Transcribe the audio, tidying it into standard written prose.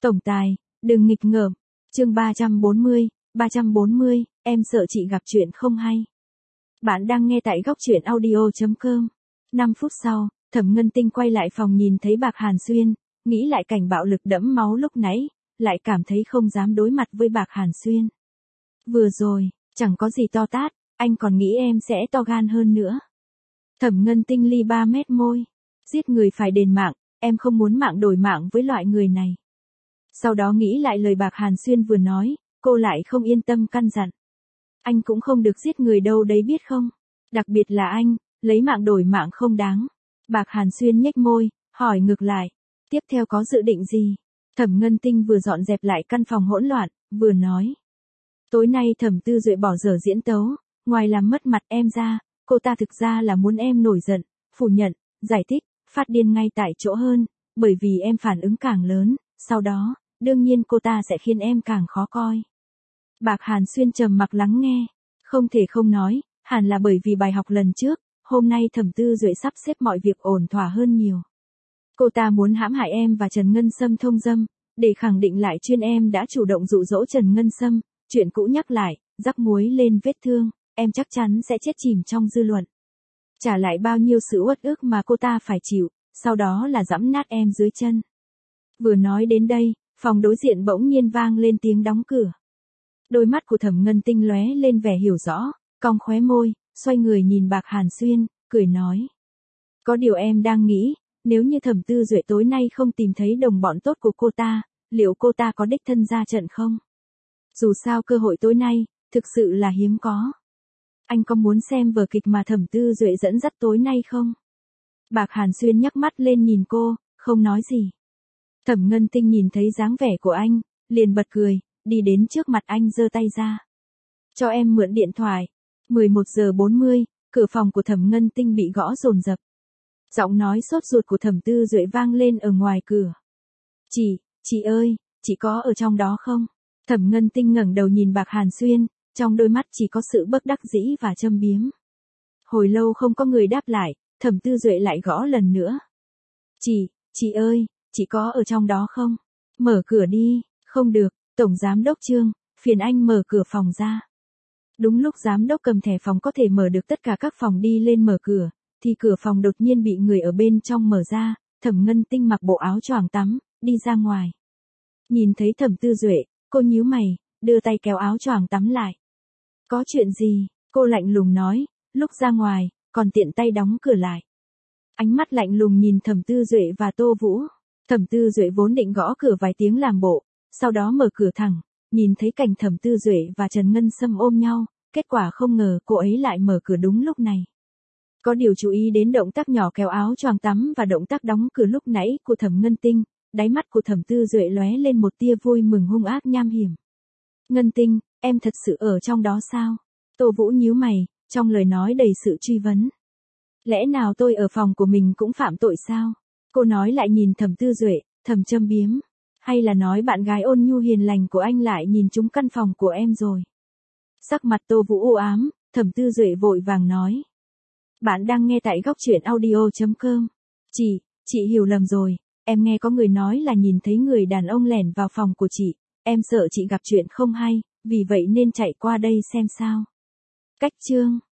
Tổng tài, đừng nghịch ngợm. Chương 340, em sợ chị gặp chuyện không hay. Bạn đang nghe tại góc truyện audio.com. 5 phút sau, Thẩm Ngân Tinh quay lại phòng nhìn thấy Bạc Hàn Xuyên, nghĩ lại cảnh bạo lực đẫm máu lúc nãy, lại cảm thấy không dám đối mặt với Bạc Hàn Xuyên. Vừa rồi, chẳng có gì to tát, anh còn nghĩ em sẽ to gan hơn nữa. Thẩm Ngân Tinh li 3 mét môi. Giết người phải đền mạng, em không muốn mạng đổi mạng với loại người này. Sau đó nghĩ lại lời Bạc Hàn Xuyên vừa nói, cô lại không yên tâm căn dặn. Anh cũng không được giết người đâu đấy biết không? Đặc biệt là anh, lấy mạng đổi mạng không đáng. Bạc Hàn Xuyên nhếch môi, hỏi ngược lại. Tiếp theo có dự định gì? Thẩm Ngân Tinh vừa dọn dẹp lại căn phòng hỗn loạn, vừa nói. Tối nay Thẩm Tư Duệ bỏ dở diễn tấu, ngoài làm mất mặt em ra, cô ta thực ra là muốn em nổi giận, phủ nhận, giải thích, phát điên ngay tại chỗ hơn, bởi vì em phản ứng càng lớn, sau đó, đương nhiên cô ta sẽ khiến em càng khó coi. Bạc Hàn Xuyên trầm mặc lắng nghe, không thể không nói, hẳn là bởi vì bài học lần trước, hôm nay Thẩm Tư Duệ sắp xếp mọi việc ổn thỏa hơn nhiều. Cô ta muốn hãm hại em và Trần Ngân Sâm thông dâm, để khẳng định lại chuyên em đã chủ động dụ dỗ Trần Ngân Sâm, chuyện cũ nhắc lại, rắc muối lên vết thương, em chắc chắn sẽ chết chìm trong dư luận. Trả lại bao nhiêu sự uất ức mà cô ta phải chịu, sau đó là giẫm nát em dưới chân. Vừa nói đến đây, phòng đối diện bỗng nhiên vang lên tiếng đóng cửa. Đôi mắt của Thẩm Ngân Tinh lóe lên vẻ hiểu rõ, cong khóe môi, xoay người nhìn Bạc Hàn Xuyên, cười nói. Có điều em đang nghĩ, nếu như Thẩm Tư Duệ tối nay không tìm thấy đồng bọn tốt của cô ta, liệu cô ta có đích thân ra trận không? Dù sao cơ hội tối nay, thực sự là hiếm có. Anh có muốn xem vở kịch mà Thẩm Tư Duệ dẫn dắt tối nay không? Bạc Hàn Xuyên nhắc mắt lên nhìn cô, không nói gì. Thẩm Ngân Tinh nhìn thấy dáng vẻ của anh, liền bật cười, đi đến trước mặt anh giơ tay ra. Cho em mượn điện thoại. 11 giờ 40, cửa phòng của Thẩm Ngân Tinh bị gõ dồn dập. Giọng nói sốt ruột của Thẩm Tư Duệ vang lên ở ngoài cửa. Chị ơi, chị có ở trong đó không? Thẩm Ngân Tinh ngẩng đầu nhìn Bạc Hàn Xuyên, trong đôi mắt chỉ có sự bất đắc dĩ và châm biếm. Hồi lâu không có người đáp lại, Thẩm Tư Duệ lại gõ lần nữa. Chị ơi, chị có ở trong đó không? Mở cửa đi, không được, Tổng Giám đốc Trương, phiền anh mở cửa phòng ra. Đúng lúc Giám đốc cầm thẻ phòng có thể mở được tất cả các phòng đi lên mở cửa, thì cửa phòng đột nhiên bị người ở bên trong mở ra, Thẩm Ngân Tinh mặc bộ áo choàng tắm, đi ra ngoài. Nhìn thấy Thẩm Tư Duệ, cô nhíu mày, đưa tay kéo áo choàng tắm lại. Có chuyện gì? Cô lạnh lùng nói, lúc ra ngoài, còn tiện tay đóng cửa lại. Ánh mắt lạnh lùng nhìn Thẩm Tư Duệ và Tô Vũ. Thẩm Tư Duệ vốn định gõ cửa vài tiếng làm bộ, sau đó mở cửa thẳng, nhìn thấy cảnh Thẩm Tư Duệ và Trần Ngân Sâm ôm nhau, kết quả không ngờ cô ấy lại mở cửa đúng lúc này. Có điều chú ý đến động tác nhỏ kéo áo choàng tắm và động tác đóng cửa lúc nãy của Thẩm Ngân Tinh, đáy mắt của Thẩm Tư Duệ lóe lên một tia vui mừng hung ác nham hiểm. Ngân Tinh, em thật sự ở trong đó sao? Tô Vũ nhíu mày, trong lời nói đầy sự truy vấn. Lẽ nào tôi ở phòng của mình cũng phạm tội sao? Cô nói lại nhìn Thẩm Tư Duệ, thầm châm biếm. Hay là nói bạn gái ôn nhu hiền lành của anh lại nhìn trúng căn phòng của em rồi? Sắc mặt Tô Vũ u ám, Thẩm Tư Duệ vội vàng nói. Bạn đang nghe tại góc truyện audio.com. Chị hiểu lầm rồi, em nghe có người nói là nhìn thấy người đàn ông lẻn vào phòng của chị, em sợ chị gặp chuyện không hay, vì vậy nên chạy qua đây xem sao. Cách chương